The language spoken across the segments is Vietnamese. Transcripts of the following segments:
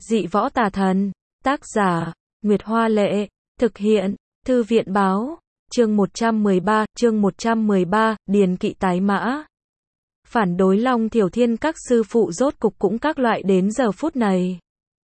Dị võ tà thần. Tác giả, Nguyệt Hoa Lệ. Thực hiện, Thư viện Báo. Chương 113, Điền Kỵ tái mã. Phản đối Long Thiểu Thiên các sư phụ rốt cục cũng các loại đến giờ phút này.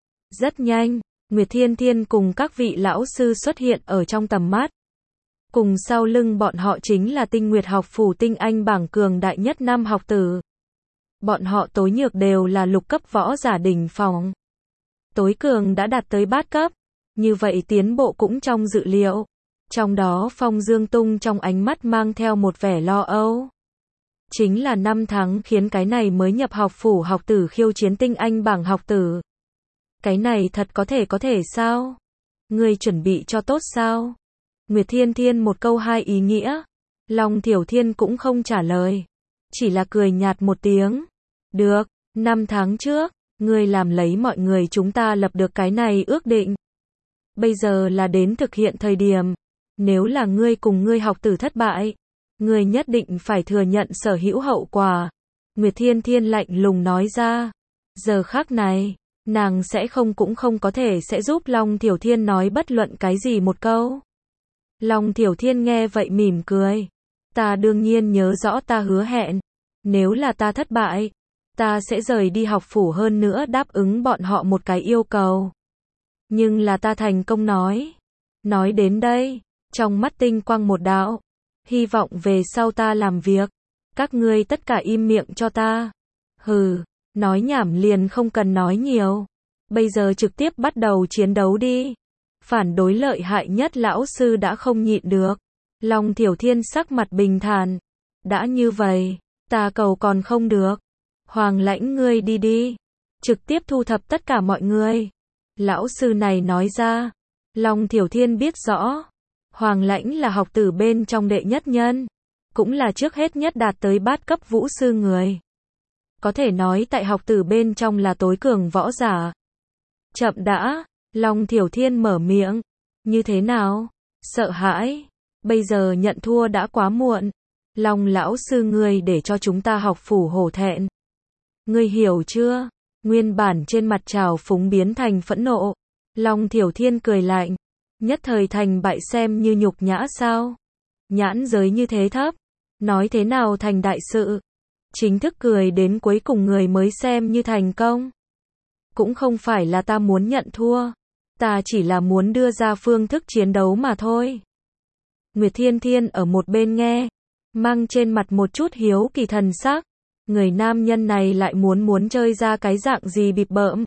Rất nhanh, Nguyệt Thiên Thiên cùng các vị lão sư xuất hiện ở trong tầm mắt. Cùng sau lưng bọn họ chính là Tinh Nguyệt học phủ tinh anh bảng cường đại nhất năm học tử. Bọn họ tối nhược đều là lục cấp võ giả đỉnh phong. Tối cường đã đạt tới bát cấp. Như vậy tiến bộ cũng trong dự liệu. Trong đó Phong Dương Tung trong ánh mắt mang theo một vẻ lo âu. Chính là 5 tháng khiến cái này mới nhập học phủ học tử khiêu chiến tinh anh bảng học tử. Cái này thật có thể sao? Ngươi chuẩn bị cho tốt sao? Nguyệt Thiên Thiên một câu hai ý nghĩa. Long Thiểu Thiên cũng không trả lời. Chỉ là cười nhạt một tiếng. Được, 5 tháng trước, ngươi làm lấy mọi người chúng ta lập được cái này ước định. Bây giờ là đến thực hiện thời điểm. Nếu là ngươi cùng ngươi học tử thất bại, ngươi nhất định phải thừa nhận sở hữu hậu quả. Nguyệt Thiên Thiên lạnh lùng nói ra. Giờ khắc này, nàng sẽ cũng không có thể sẽ giúp Long Thiểu Thiên nói bất luận cái gì một câu. Long Thiểu Thiên nghe vậy mỉm cười. Ta đương nhiên nhớ rõ ta hứa hẹn. Nếu là ta thất bại, ta sẽ rời đi học phủ hơn nữa đáp ứng bọn họ một cái yêu cầu. Nhưng là ta thành công nói. Nói đến đây, trong mắt tinh quang một đạo. Hy vọng về sau ta làm việc. Các ngươi tất cả im miệng cho ta. Hừ, nói nhảm liền không cần nói nhiều. Bây giờ trực tiếp bắt đầu chiến đấu đi. Phản đối lợi hại nhất lão sư đã không nhịn được. Long Thiểu Thiên sắc mặt bình thản. Đã như vậy, ta cầu còn không được. Hoàng Lãnh ngươi đi đi. Trực tiếp thu thập tất cả mọi người. Lão sư này nói ra. Long Thiểu Thiên biết rõ. Hoàng Lãnh là học tử bên trong đệ nhất nhân. Cũng là trước hết nhất đạt tới bát cấp vũ sư người. Có thể nói tại học tử bên trong là tối cường võ giả. Chậm đã, Long Thiểu Thiên mở miệng. Như thế nào? Sợ hãi. Bây giờ nhận thua đã quá muộn. Long lão sư ngươi để cho chúng ta học phủ hổ thẹn. Ngươi hiểu chưa? Nguyên bản trên mặt trào phúng biến thành phẫn nộ. Long Thiểu Thiên cười lạnh. Nhất thời thành bại xem như nhục nhã sao? Nhãn giới như thế thấp. Nói thế nào thành đại sự? Chính thức cười đến cuối cùng người mới xem như thành công. Cũng không phải là ta muốn nhận thua. Ta chỉ là muốn đưa ra phương thức chiến đấu mà thôi. Nguyệt Thiên Thiên ở một bên nghe. Mang trên mặt một chút hiếu kỳ thần sắc. Người nam nhân này lại muốn chơi ra cái dạng gì bịp bợm.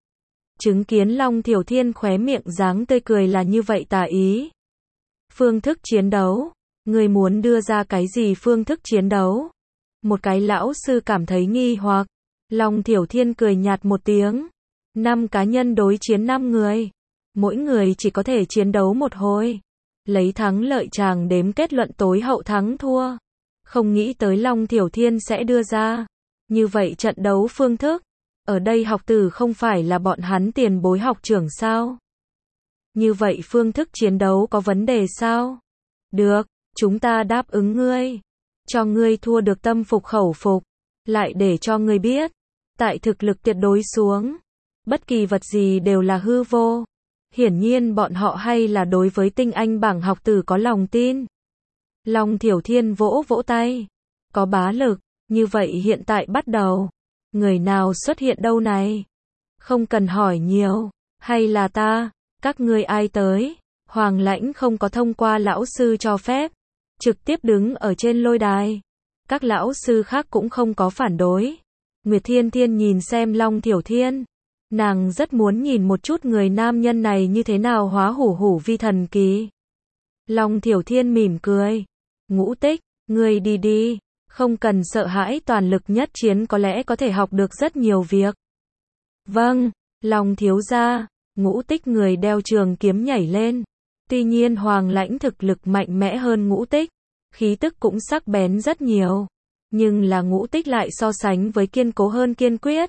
Chứng kiến Long Thiểu Thiên khóe miệng dáng tươi cười là như vậy tà ý. Phương thức chiến đấu. Người muốn đưa ra cái gì phương thức chiến đấu? Một cái lão sư cảm thấy nghi hoặc. Long Thiểu Thiên cười nhạt một tiếng. 5 cá nhân đối chiến 5 người. Mỗi người chỉ có thể chiến đấu một hồi. Lấy thắng lợi chàng đếm kết luận tối hậu thắng thua. Không nghĩ tới Long Thiểu Thiên sẽ đưa ra. Như vậy trận đấu phương thức. Ở đây học tử không phải là bọn hắn tiền bối học trưởng sao? Như vậy phương thức chiến đấu có vấn đề sao? Được, chúng ta đáp ứng ngươi. Cho ngươi thua được tâm phục khẩu phục. Lại để cho ngươi biết. Tại thực lực tuyệt đối xuống. Bất kỳ vật gì đều là hư vô. Hiển nhiên bọn họ hay là đối với tinh anh bảng học tử có lòng tin. Long Thiểu Thiên vỗ tay. Có bá lực. Như vậy hiện tại bắt đầu. Người nào xuất hiện đâu này? Không cần hỏi nhiều. Hay là ta? Các ngươi ai tới? Hoàng Lãnh không có thông qua lão sư cho phép. Trực tiếp đứng ở trên lôi đài. Các lão sư khác cũng không có phản đối. Nguyệt Thiên Thiên nhìn xem Long Thiểu Thiên. Nàng rất muốn nhìn một chút người nam nhân này như thế nào hóa hủ vi thần kỳ. Long Thiểu Thiên mỉm cười. Ngũ Tích, ngươi đi đi. Không cần sợ hãi, toàn lực nhất chiến có lẽ có thể học được rất nhiều việc. Vâng, Long thiếu gia. Ngũ Tích người đeo trường kiếm nhảy lên. Tuy nhiên Hoàng Lãnh thực lực mạnh mẽ hơn Ngũ Tích. Khí tức cũng sắc bén rất nhiều. Nhưng là Ngũ Tích lại so sánh với kiên cố hơn kiên quyết.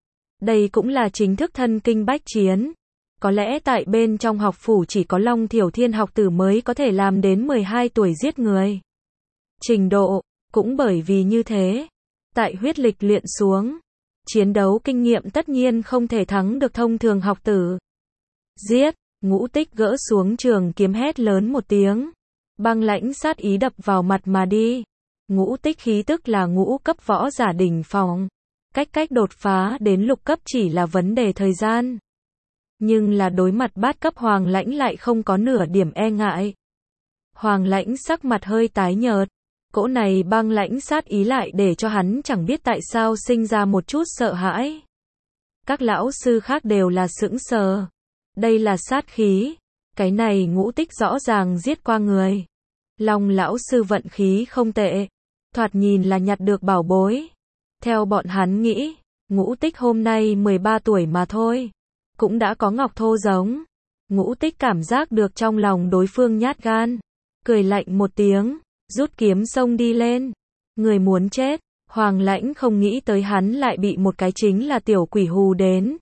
Đây cũng là chính thức thân kinh bách chiến. Có lẽ tại bên trong học phủ chỉ có Long Thiểu Thiên học tử mới có thể làm đến 12 tuổi giết người. Trình độ. Cũng bởi vì như thế, tại huyết lịch luyện xuống, chiến đấu kinh nghiệm tất nhiên không thể thắng được thông thường học tử. Giết, Ngũ Tích gỡ xuống trường kiếm hét lớn một tiếng. Băng lãnh sát ý đập vào mặt mà đi. Ngũ Tích khí tức là ngũ cấp võ giả đỉnh phong. Cách đột phá đến lục cấp chỉ là vấn đề thời gian. Nhưng là đối mặt bát cấp Hoàng Lãnh lại không có nửa điểm e ngại. Hoàng Lãnh sắc mặt hơi tái nhợt. Cỗ này băng lãnh sát ý lại để cho hắn chẳng biết tại sao sinh ra một chút sợ hãi. Các lão sư khác đều là sững sờ. Đây là sát khí. Cái này Ngũ Tích rõ ràng giết qua người. Long lão sư vận khí không tệ. Thoạt nhìn là nhặt được bảo bối. Theo bọn hắn nghĩ, Ngũ Tích hôm nay 13 tuổi mà thôi. Cũng đã có ngọc thô giống. Ngũ Tích cảm giác được trong lòng đối phương nhát gan. Cười lạnh một tiếng, rút kiếm xông đi lên. Người muốn chết, Hoàng Lãnh không nghĩ tới hắn lại bị một cái chính là tiểu quỷ hù đến.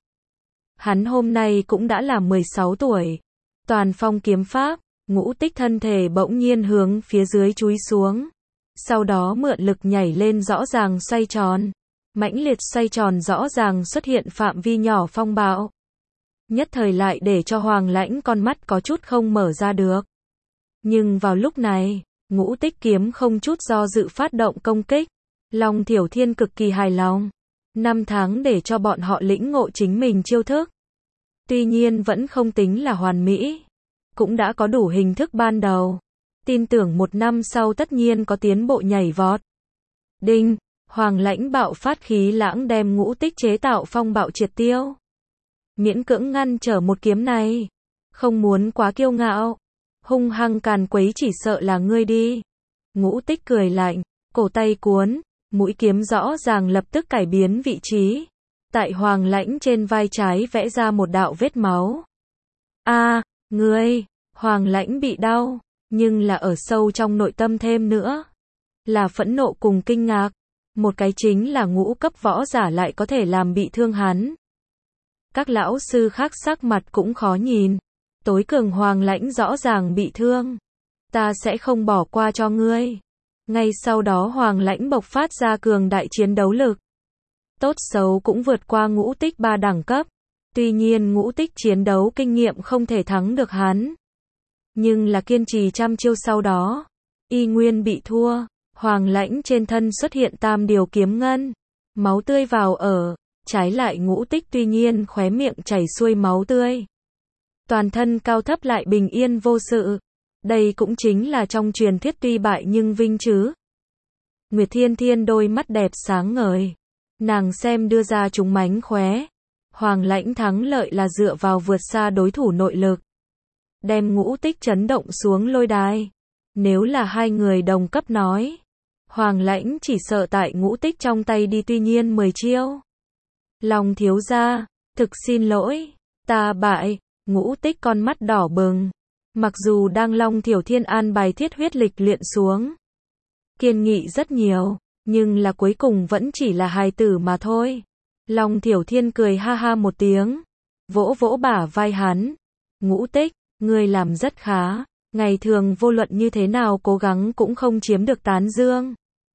Hắn hôm nay cũng đã là 16 tuổi. Toàn phong kiếm pháp, Ngũ Tích thân thể bỗng nhiên hướng phía dưới chúi xuống. Sau đó mượn lực nhảy lên rõ ràng xoay tròn. Mãnh liệt xoay tròn rõ ràng xuất hiện phạm vi nhỏ phong bạo. Nhất thời lại để cho Hoàng Lãnh con mắt có chút không mở ra được. Nhưng vào lúc này, Ngũ Tích kiếm không chút do dự phát động công kích. Long Thiểu Thiên cực kỳ hài lòng. 5 tháng để cho bọn họ lĩnh ngộ chính mình chiêu thức. Tuy nhiên vẫn không tính là hoàn mỹ. Cũng đã có đủ hình thức ban đầu. Tin tưởng 1 năm sau tất nhiên có tiến bộ nhảy vọt. Đinh, Hoàng Lãnh bạo phát khí lãng đem Ngũ Tích chế tạo phong bạo triệt tiêu. Miễn cưỡng ngăn trở một kiếm này. Không muốn quá kiêu ngạo. Hung hăng càn quấy chỉ sợ là ngươi đi. Ngũ Tích cười lạnh, cổ tay cuốn, mũi kiếm rõ ràng lập tức cải biến vị trí. Tại Hoàng Lãnh trên vai trái vẽ ra một đạo vết máu. Ngươi, Hoàng Lãnh bị đau, nhưng là ở sâu trong nội tâm thêm nữa. Là phẫn nộ cùng kinh ngạc. Một cái chính là ngũ cấp võ giả lại có thể làm bị thương hắn. Các lão sư khác sắc mặt cũng khó nhìn. Tối cường Hoàng Lãnh rõ ràng bị thương. Ta sẽ không bỏ qua cho ngươi. Ngay sau đó Hoàng Lãnh bộc phát ra cường đại chiến đấu lực. Tốt xấu cũng vượt qua Ngũ Tích 3 đẳng cấp. Tuy nhiên Ngũ Tích chiến đấu kinh nghiệm không thể thắng được hắn. Nhưng là kiên trì trăm chiêu sau đó. Y nguyên bị thua. Hoàng Lãnh trên thân xuất hiện tam điều kiếm ngân. Máu tươi vào ở. Trái lại Ngũ Tích tuy nhiên khóe miệng chảy xuôi máu tươi. Toàn thân cao thấp lại bình yên vô sự. Đây cũng chính là trong truyền thuyết tuy bại nhưng vinh chứ. Nguyệt Thiên Thiên đôi mắt đẹp sáng ngời. Nàng xem đưa ra chúng mánh khóe. Hoàng Lãnh thắng lợi là dựa vào vượt xa đối thủ nội lực. Đem Ngũ Tích chấn động xuống lôi đài. Nếu là hai người đồng cấp nói. Hoàng Lãnh chỉ sợ tại Ngũ Tích trong tay đi tuy nhiên 10 chiêu. Long thiếu gia, thực xin lỗi. Ta bại. Ngũ Tích con mắt đỏ bừng. Mặc dù đang Long Thiểu Thiên an bài thiết huyết lịch luyện xuống. Kiên nghị rất nhiều. Nhưng là cuối cùng vẫn chỉ là hài tử mà thôi. Long Thiểu Thiên cười ha ha một tiếng. Vỗ vỗ bả vai hắn. Ngũ Tích, ngươi làm rất khá. Ngày thường vô luận như thế nào cố gắng cũng không chiếm được tán dương.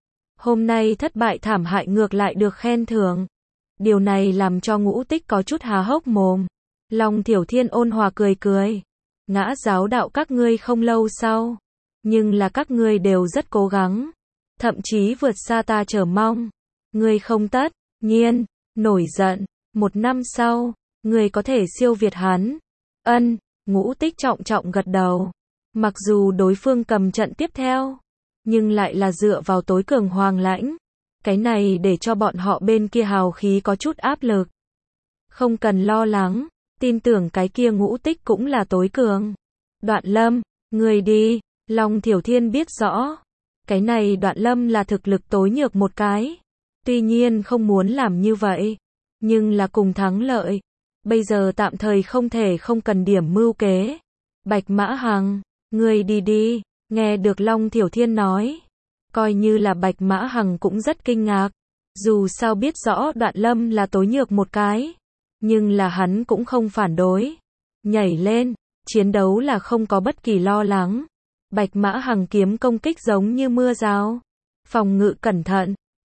Hôm nay thất bại thảm hại ngược lại được khen thưởng. Điều này làm cho Ngũ Tích có chút há hốc mồm. Long Thiểu Thiên ôn hòa cười cười. Ngã giáo đạo các ngươi không lâu sau. Nhưng là các ngươi đều rất cố gắng. Thậm chí vượt xa ta chờ mong. Ngươi không tất nhiên nổi giận. 1 năm sau, ngươi có thể siêu việt hắn. Ân, Ngũ Tích trọng trọng gật đầu. Mặc dù đối phương cầm trận tiếp theo, nhưng lại là dựa vào tối cường Hoàng Lãnh. Cái này để cho bọn họ bên kia hào khí có chút áp lực. Không cần lo lắng, tin tưởng cái kia Ngũ Tích cũng là tối cường. Đoạn Lâm, ngươi đi. Long Thiểu Thiên biết rõ. Cái này Đoạn Lâm là thực lực tối nhược một cái. Tuy nhiên không muốn làm như vậy. Nhưng là cùng thắng lợi. Bây giờ tạm thời không thể không cần điểm mưu kế. Bạch Mã Hằng, ngươi đi đi. Nghe được Long Thiểu Thiên nói. Coi như là Bạch Mã Hằng cũng rất kinh ngạc. Dù sao biết rõ Đoạn Lâm là tối nhược một cái. Nhưng là hắn cũng không phản đối. Nhảy lên, chiến đấu là không có bất kỳ lo lắng. Bạch Mã Hằng kiếm công kích giống như mưa rào. Phòng ngự cẩn thận,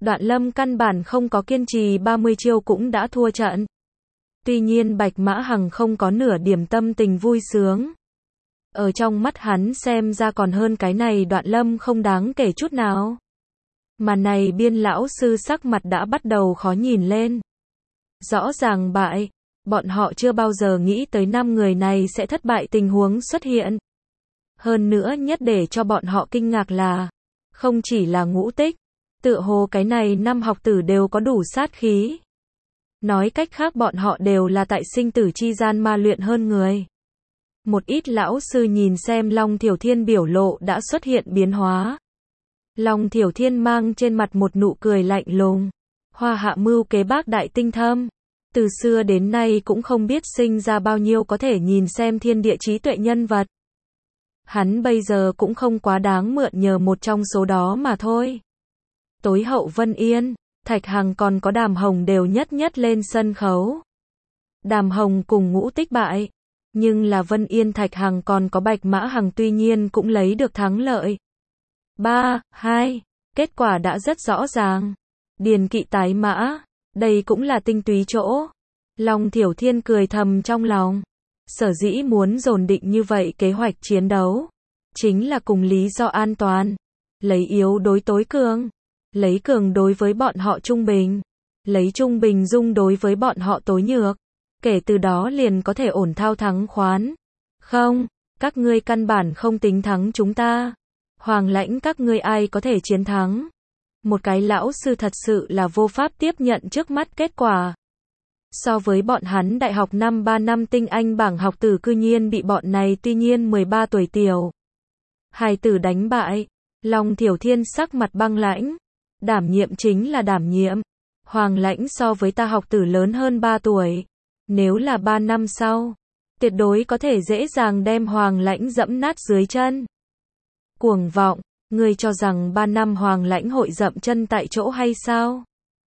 Đoạn Lâm căn bản không có kiên trì 30 chiêu cũng đã thua trận. Tuy nhiên Bạch Mã Hằng không có nửa điểm tâm tình vui sướng. Ở trong mắt hắn xem ra còn hơn cái này Đoạn Lâm không đáng kể chút nào. Mà này Biên lão sư sắc mặt đã bắt đầu khó nhìn lên. Rõ ràng bại, bọn họ chưa bao giờ nghĩ tới 5 người này sẽ thất bại tình huống xuất hiện. Hơn nữa nhất để cho bọn họ kinh ngạc là, không chỉ là Ngũ Tích, tựa hồ cái này 5 học tử đều có đủ sát khí. Nói cách khác bọn họ đều là tại sinh tử chi gian ma luyện hơn người. Một ít lão sư nhìn xem Long Thiểu Thiên biểu lộ đã xuất hiện biến hóa. Long Thiểu Thiên mang trên mặt một nụ cười lạnh lùng. Hoa hạ mưu kế bác đại tinh thâm. Từ xưa đến nay cũng không biết sinh ra bao nhiêu có thể nhìn xem thiên địa trí tuệ nhân vật. Hắn bây giờ cũng không quá đáng mượn nhờ một trong số đó mà thôi. Tối hậu Vân Yên, Thạch Hằng còn có Đàm Hồng đều nhất nhất lên sân khấu. Đàm Hồng cùng Ngũ Tích bại. Nhưng là Vân Yên Thạch Hằng còn có Bạch Mã Hằng tuy nhiên cũng lấy được thắng lợi. 3-2, kết quả đã rất rõ ràng. Điền Kỵ tái mã, đây cũng là tinh túy chỗ. Long Thiểu Thiên cười thầm trong lòng. Sở dĩ muốn dồn định như vậy kế hoạch chiến đấu. Chính là cùng lý do an toàn. Lấy yếu đối tối cường. Lấy cường đối với bọn họ trung bình. Lấy trung bình dung đối với bọn họ tối nhược. Kể từ đó liền có thể ổn thao thắng khoán. Không, các ngươi căn bản không tính thắng chúng ta. Hoàng Lãnh các ngươi ai có thể chiến thắng. Một cái lão sư thật sự là vô pháp tiếp nhận trước mắt kết quả. So với bọn hắn đại học năm 3 năm tinh anh bảng học tử cư nhiên bị bọn này tuy nhiên 13 tuổi tiểu hài tử đánh bại. Long Thiểu Thiên sắc mặt băng lãnh. Đảm nhiệm chính là đảm nhiệm. Hoàng Lãnh so với ta học tử lớn hơn 3 tuổi. Nếu là 3 năm sau, tuyệt đối có thể dễ dàng đem Hoàng Lãnh dẫm nát dưới chân. Cuồng vọng, ngươi cho rằng 3 năm Hoàng Lãnh hội dậm chân tại chỗ hay sao?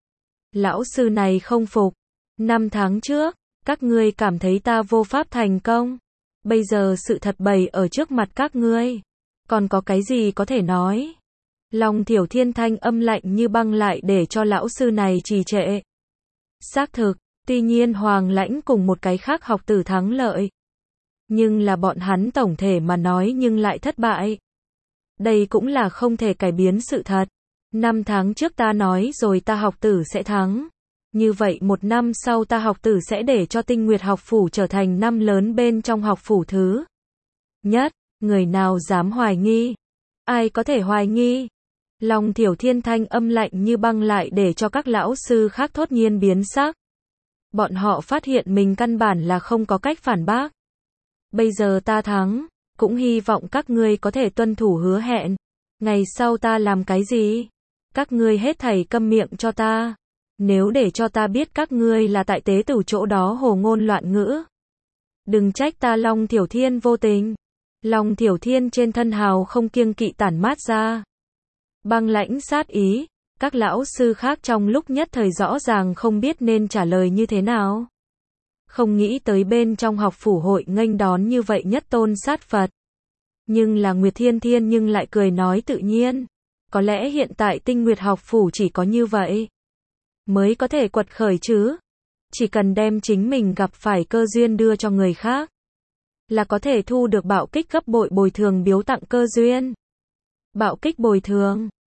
Lão sư này không phục. 5 tháng trước, các ngươi cảm thấy ta vô pháp thành công. Bây giờ sự thật bày ở trước mặt các ngươi. Còn có cái gì có thể nói? Long Thiểu Thiên thanh âm lạnh như băng lại để cho lão sư này trì trệ. Xác thực, tuy nhiên Hoàng Lãnh cùng một cái khác học tử thắng lợi. Nhưng là bọn hắn tổng thể mà nói nhưng lại thất bại. Đây cũng là không thể cải biến sự thật. 5 tháng trước ta nói rồi ta học tử sẽ thắng. Như vậy 1 năm sau ta học tử sẽ để cho Tinh Nguyệt học phủ trở thành năm lớn bên trong học phủ thứ nhất. Người nào dám hoài nghi? Ai có thể hoài nghi? Long Thiểu Thiên thanh âm lạnh như băng lại để cho các lão sư khác thốt nhiên biến sắc. Bọn họ phát hiện mình căn bản là không có cách phản bác. Bây giờ ta thắng, cũng hy vọng các ngươi có thể tuân thủ hứa hẹn. Ngày sau ta làm cái gì? Các ngươi hết thảy câm miệng cho ta. Nếu để cho ta biết các ngươi là tại tế tử chỗ đó hồ ngôn loạn ngữ. Đừng trách ta Long Thiểu Thiên vô tình. Long Thiểu Thiên trên thân hào không kiêng kỵ tản mát ra. Băng lãnh sát ý. Các lão sư khác trong lúc nhất thời rõ ràng không biết nên trả lời như thế nào. Không nghĩ tới bên trong học phủ hội nghênh đón như vậy nhất tôn sát Phật. Nhưng là Nguyệt Thiên Thiên nhưng lại cười nói tự nhiên. Có lẽ hiện tại Tinh Nguyệt học phủ chỉ có như vậy mới có thể quật khởi chứ. Chỉ cần đem chính mình gặp phải cơ duyên đưa cho người khác. Là có thể thu được bạo kích gấp bội bồi thường biếu tặng cơ duyên. Bạo kích bồi thường.